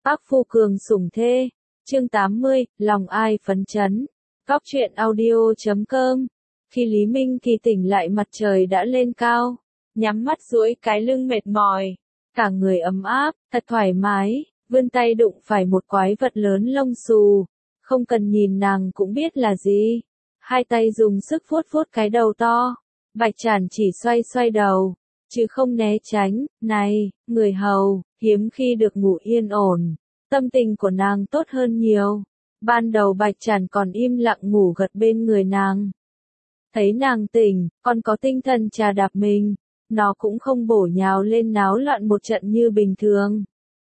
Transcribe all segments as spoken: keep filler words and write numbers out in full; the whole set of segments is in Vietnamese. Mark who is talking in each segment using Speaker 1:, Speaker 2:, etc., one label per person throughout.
Speaker 1: Bác Phu Cường sủng thê. Chương tám mươi, lòng ai phấn chấn. Góc truyện audio chấm com. Khi Lý Minh thì tỉnh lại mặt trời đã lên cao, nhắm mắt duỗi cái lưng mệt mỏi, cả người ấm áp, thật thoải mái, vươn tay đụng phải một quái vật lớn lông xù, không cần nhìn nàng cũng biết là gì. Hai tay dùng sức vuốt vuốt cái đầu to, Bạch Tràn chỉ xoay xoay đầu, chứ không né tránh. Này, người hầu, hiếm khi được ngủ yên ổn, tâm tình của nàng tốt hơn nhiều. Ban đầu Bạch Tràn còn im lặng ngủ gật bên người nàng. Thấy nàng tỉnh, còn có tinh thần trà đạp mình, nó cũng không bổ nhào lên náo loạn một trận như bình thường.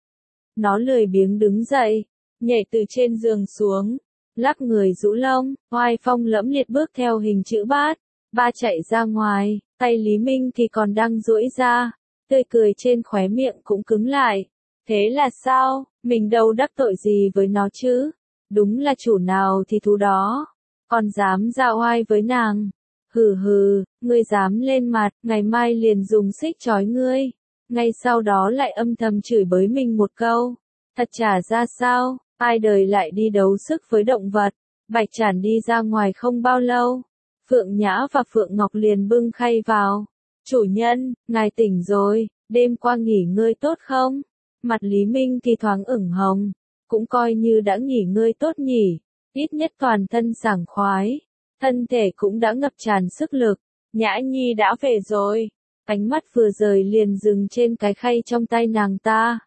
Speaker 1: Nó lười biếng đứng dậy, nhảy từ trên giường xuống, lắc người rũ lông, oai phong lẫm liệt bước theo hình chữ bát, ba chạy ra ngoài, tay Lý Minh thì còn đang duỗi ra, tươi cười trên khóe miệng cũng cứng lại. Thế là sao, mình đâu đắc tội gì với nó chứ, đúng là chủ nào thì thú đó, còn dám ra oai với nàng. Hừ hừ, ngươi dám lên mặt, ngày mai liền dùng xích trói ngươi. Ngay sau đó lại âm thầm chửi bới mình một câu. Thật chả ra sao, ai đời lại đi đấu sức với động vật. Bạch Tràn đi ra ngoài không bao lâu, Phượng Nhã và Phượng Ngọc liền bưng khay vào. Chủ nhân, ngài tỉnh rồi, đêm qua nghỉ ngơi tốt không? Mặt Lý Minh thì thoáng ửng hồng, cũng coi như đã nghỉ ngơi tốt nhỉ, ít nhất toàn thân sảng khoái. Thân thể cũng đã ngập tràn sức lực. Nhã Nhi đã về rồi. Ánh mắt vừa rời liền dừng trên cái khay trong tay nàng ta.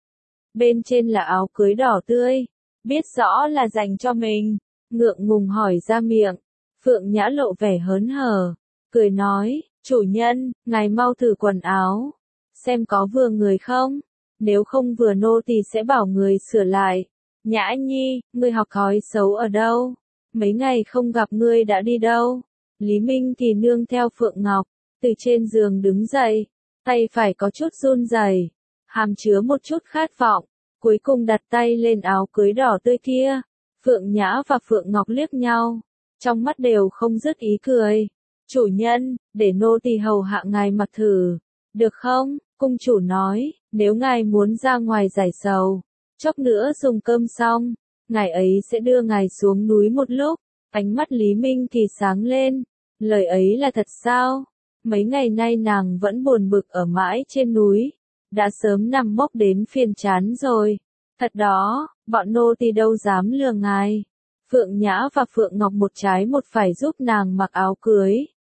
Speaker 1: Bên trên là áo cưới đỏ tươi, biết rõ là dành cho mình. Ngượng ngùng hỏi ra miệng. Phượng Nhã lộ vẻ hớn hở, cười nói, chủ nhân, ngài mau thử quần áo, xem có vừa người không, nếu không vừa nô thì sẽ bảo người sửa lại. Nhã Nhi, ngươi học thói xấu ở đâu? Mấy ngày không gặp ngươi đã đi đâu? Lý Minh thì nương theo Phượng Ngọc, từ trên giường đứng dậy, tay phải có chút run rẩy, hàm chứa một chút khát vọng, cuối cùng đặt tay lên áo cưới đỏ tươi kia. Phượng Nhã và Phượng Ngọc liếc nhau, trong mắt đều không dứt ý cười. Chủ nhân, để nô tỳ hầu hạ ngài mặc thử, được không? Cung chủ nói, nếu ngài muốn ra ngoài giải sầu, chốc nữa dùng cơm xong, ngài ấy sẽ đưa ngài xuống núi một lúc. Ánh mắt Lý Minh thì sáng lên, lời ấy là thật sao? Mấy ngày nay nàng vẫn buồn bực ở mãi trên núi, đã sớm nằm mốc đến phiền chán rồi. Thật đó, bọn nô tỳ đâu dám lừa ngài. Phượng Nhã và Phượng Ngọc một trái một phải giúp nàng mặc áo cưới.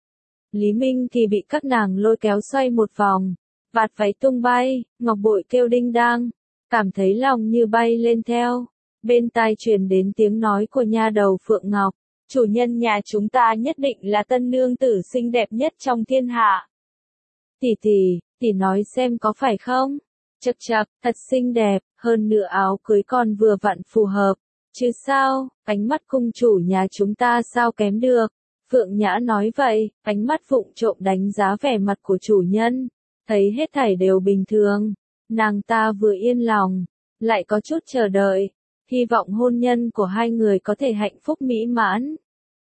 Speaker 1: Lý Minh thì bị các nàng lôi kéo xoay một vòng, vạt váy tung bay, ngọc bội kêu đinh đang, cảm thấy lòng như bay lên theo. Bên tai truyền đến tiếng nói của nha đầu Phượng Ngọc, chủ nhân nhà chúng ta nhất định là tân nương tử xinh đẹp nhất trong thiên hạ. Tỷ tỷ, tỷ nói xem có phải không? Chậc chậc, thật xinh đẹp, hơn nữa áo cưới còn vừa vặn phù hợp. Chứ sao, ánh mắt cung chủ nhà chúng ta sao kém được? Phượng Nhã nói vậy, ánh mắt vụng trộm đánh giá vẻ mặt của chủ nhân, thấy hết thảy đều bình thường. Nàng ta vừa yên lòng, lại có chút chờ đợi, hy vọng hôn nhân của hai người có thể hạnh phúc mỹ mãn.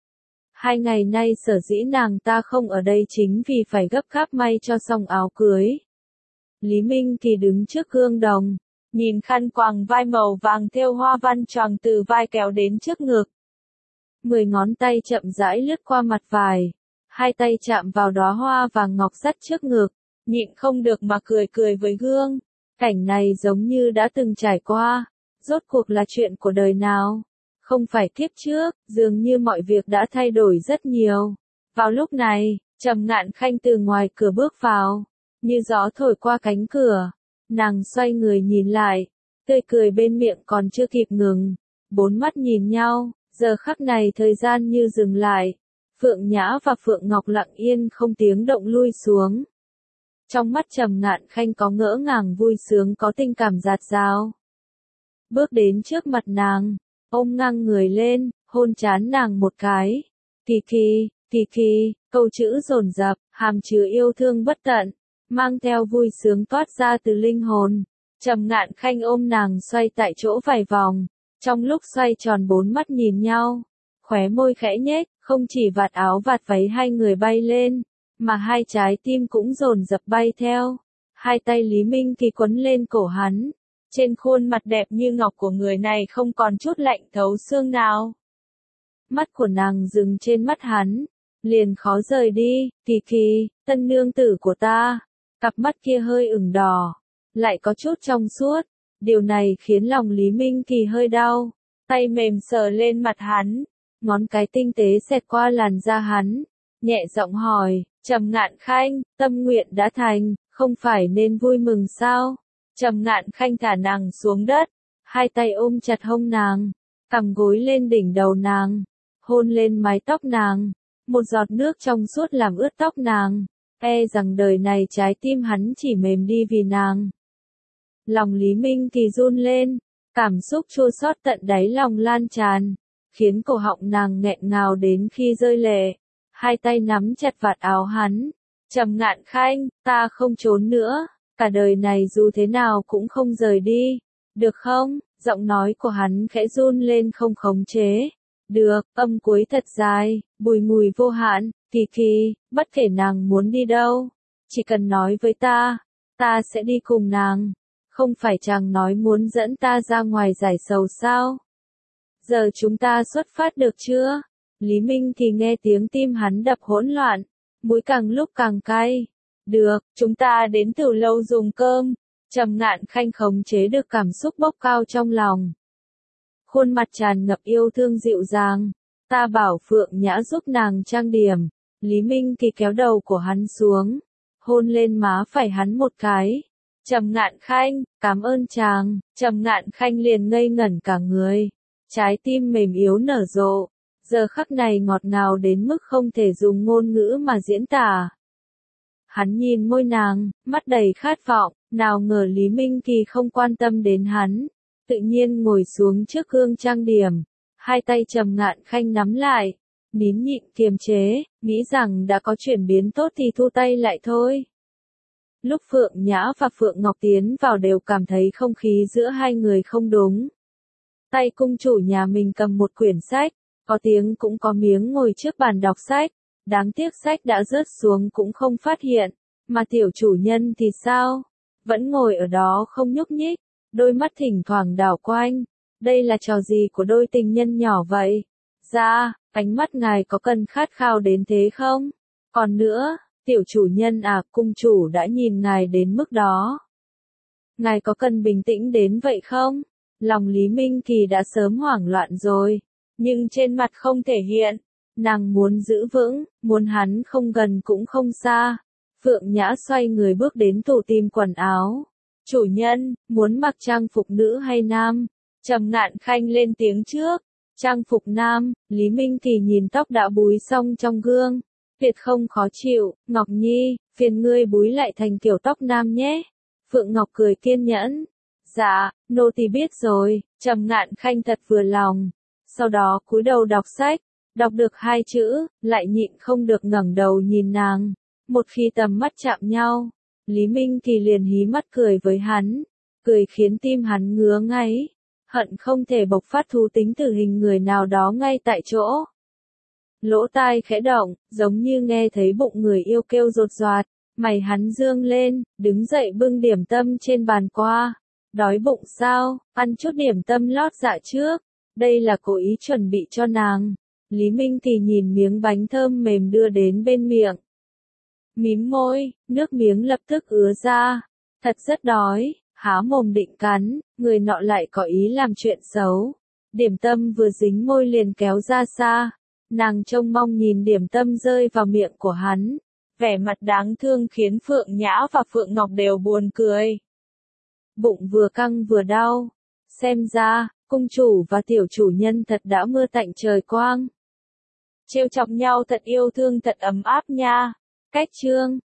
Speaker 1: Hai ngày nay sở dĩ nàng ta không ở đây chính vì phải gấp gáp may cho xong áo cưới. Lý Minh thì đứng trước gương đồng, nhìn khăn quàng vai màu vàng thêu hoa văn choàng từ vai kéo đến trước ngực. Mười ngón tay chậm rãi lướt qua mặt vải, hai tay chạm vào đóa hoa vàng ngọc sắt trước ngực, nhịn không được mà cười cười với gương. Cảnh này giống như đã từng trải qua, rốt cuộc là chuyện của đời nào? Không phải kiếp trước, dường như mọi việc đã thay đổi rất nhiều. Vào lúc này, Trầm Ngạn Khanh từ ngoài cửa bước vào, như gió thổi qua cánh cửa. Nàng xoay người nhìn lại, tươi cười bên miệng còn chưa kịp ngừng. Bốn mắt nhìn nhau, giờ khắc này thời gian như dừng lại. Phượng Nhã và Phượng Ngọc lặng yên không tiếng động lui xuống. Trong mắt Trầm Ngạn Khanh có ngỡ ngàng vui sướng, có tình cảm dạt dào. Bước đến trước mặt nàng, ôm ngang người lên, hôn trán nàng một cái. Kỳ kỳ, kỳ kỳ, câu chữ dồn dập, hàm chứa yêu thương bất tận, mang theo vui sướng toát ra từ linh hồn. Trầm Ngạn Khanh ôm nàng xoay tại chỗ vài vòng, trong lúc xoay tròn bốn mắt nhìn nhau, khóe môi khẽ nhếch, không chỉ vạt áo vạt váy hai người bay lên, mà hai trái tim cũng dồn dập bay theo. Hai tay Lý Minh thì quấn lên cổ hắn, Trên khuôn mặt đẹp như ngọc của người này không còn chút lạnh thấu xương nào. Mắt của nàng dừng trên mắt hắn, liền khó rời đi. Kỳ Kỳ, tân nương tử của ta. Cặp mắt kia hơi ửng đỏ, lại có chút trong suốt. Điều này khiến lòng Lý Minh Kỳ hơi đau. Tay mềm sờ lên mặt hắn, ngón cái tinh tế xẹt qua làn da hắn, nhẹ giọng hỏi, Trầm Ngạn Khanh, tâm nguyện đã thành, không phải nên vui mừng sao? Trầm Ngạn Khanh thả nàng xuống đất, hai tay ôm chặt hông nàng, cằm gối lên đỉnh đầu nàng, hôn lên mái tóc nàng, một giọt nước trong suốt làm ướt tóc nàng, e rằng đời này trái tim hắn chỉ mềm đi vì nàng. Lòng Lý Minh Kỳ run lên, cảm xúc chua xót tận đáy lòng lan tràn, khiến cổ họng nàng nghẹn ngào đến khi rơi lệ. Hai tay nắm chặt vạt áo hắn. Trầm Ngạn Khanh, ta không trốn nữa, cả đời này dù thế nào cũng không rời đi. Được không? Giọng nói của hắn khẽ run lên không khống chế. Được, âm cuối thật dài, bùi ngùi vô hạn. Kỳ Kỳ, bất kể nàng muốn đi đâu, chỉ cần nói với ta, ta sẽ đi cùng nàng. Không phải chàng nói muốn dẫn ta ra ngoài giải sầu sao? Giờ chúng ta xuất phát được chưa? Lý Minh Kỳ nghe tiếng tim hắn đập hỗn loạn, mũi càng lúc càng cay. Được, chúng ta đến từ lâu dùng cơm. Trầm Ngạn Khanh khống chế được cảm xúc bốc cao trong lòng. Khuôn mặt tràn ngập yêu thương dịu dàng. Ta bảo Phượng Nhã giúp nàng trang điểm. Lý Minh Kỳ kéo đầu của hắn xuống, hôn lên má phải hắn một cái. Trầm Ngạn Khanh, cảm ơn chàng. Trầm Ngạn Khanh liền ngây ngẩn cả người, trái tim mềm yếu nở rộ. Giờ khắc này ngọt ngào đến mức không thể dùng ngôn ngữ mà diễn tả. Hắn nhìn môi nàng, mắt đầy khát vọng, nào ngờ Lý Minh Kỳ không quan tâm đến hắn, tự nhiên ngồi xuống trước gương trang điểm, hai tay Trầm Ngạn Khanh nắm lại, nín nhịn kiềm chế, nghĩ rằng đã có chuyển biến tốt thì thu tay lại thôi. Lúc Phượng Nhã và Phượng Ngọc tiến vào đều cảm thấy không khí giữa hai người không đúng. Tay cung chủ nhà mình cầm một quyển sách, có tiếng cũng có miếng ngồi trước bàn đọc sách, đáng tiếc sách đã rớt xuống cũng không phát hiện, mà tiểu chủ nhân thì sao? Vẫn ngồi ở đó không nhúc nhích, đôi mắt thỉnh thoảng đảo quanh, đây là trò gì của đôi tình nhân nhỏ vậy? Dạ, ánh mắt ngài có cần khát khao đến thế không? Còn nữa, tiểu chủ nhân à, cung chủ đã nhìn ngài đến mức đó. Ngài có cần bình tĩnh đến vậy không? Lòng Lý Minh Kỳ đã sớm hoảng loạn rồi, nhưng trên mặt không thể hiện. Nàng muốn giữ vững, muốn hắn không gần cũng không xa. Phượng Nhã xoay người bước đến tủ tìm quần áo. Chủ nhân, muốn mặc trang phục nữ hay nam? Trầm Ngạn Khanh lên tiếng trước. Trang phục nam. Lý Minh Kỳ nhìn tóc đã búi xong trong gương. Tuyệt không khó chịu. Ngọc Nhi, phiền ngươi búi lại thành kiểu tóc nam nhé. Phượng Ngọc cười kiên nhẫn. Dạ, nô tỳ biết rồi. Trầm Ngạn Khanh thật vừa lòng. Sau đó cúi đầu đọc sách. Đọc được hai chữ, lại nhịn không được ngẩng đầu nhìn nàng. Một khi tầm mắt chạm nhau, Lý Minh Kỳ liền hí mắt cười với hắn. Cười khiến tim hắn ngứa ngáy, hận không thể bộc phát thú tính tử hình người nào đó ngay tại chỗ. Lỗ tai khẽ động, giống như nghe thấy bụng người yêu kêu rột rạt. Mày hắn dương lên, đứng dậy bưng điểm tâm trên bàn qua. Đói bụng sao, ăn chút điểm tâm lót dạ trước. Đây là cố ý chuẩn bị cho nàng. Lý Minh Kỳ nhìn miếng bánh thơm mềm đưa đến bên miệng. Mím môi, nước miếng lập tức ứa ra. Thật rất đói, há mồm định cắn, người nọ lại có ý làm chuyện xấu. Điểm tâm vừa dính môi liền kéo ra xa. Nàng trông mong nhìn điểm tâm rơi vào miệng của hắn. Vẻ mặt đáng thương khiến Phượng Nhã và Phượng Ngọc đều buồn cười. Bụng vừa căng vừa đau. Xem ra, cung chủ và tiểu chủ nhân thật đã mưa tạnh trời quang. Trêu chọc nhau thật yêu thương thật ấm áp nha. Cách chương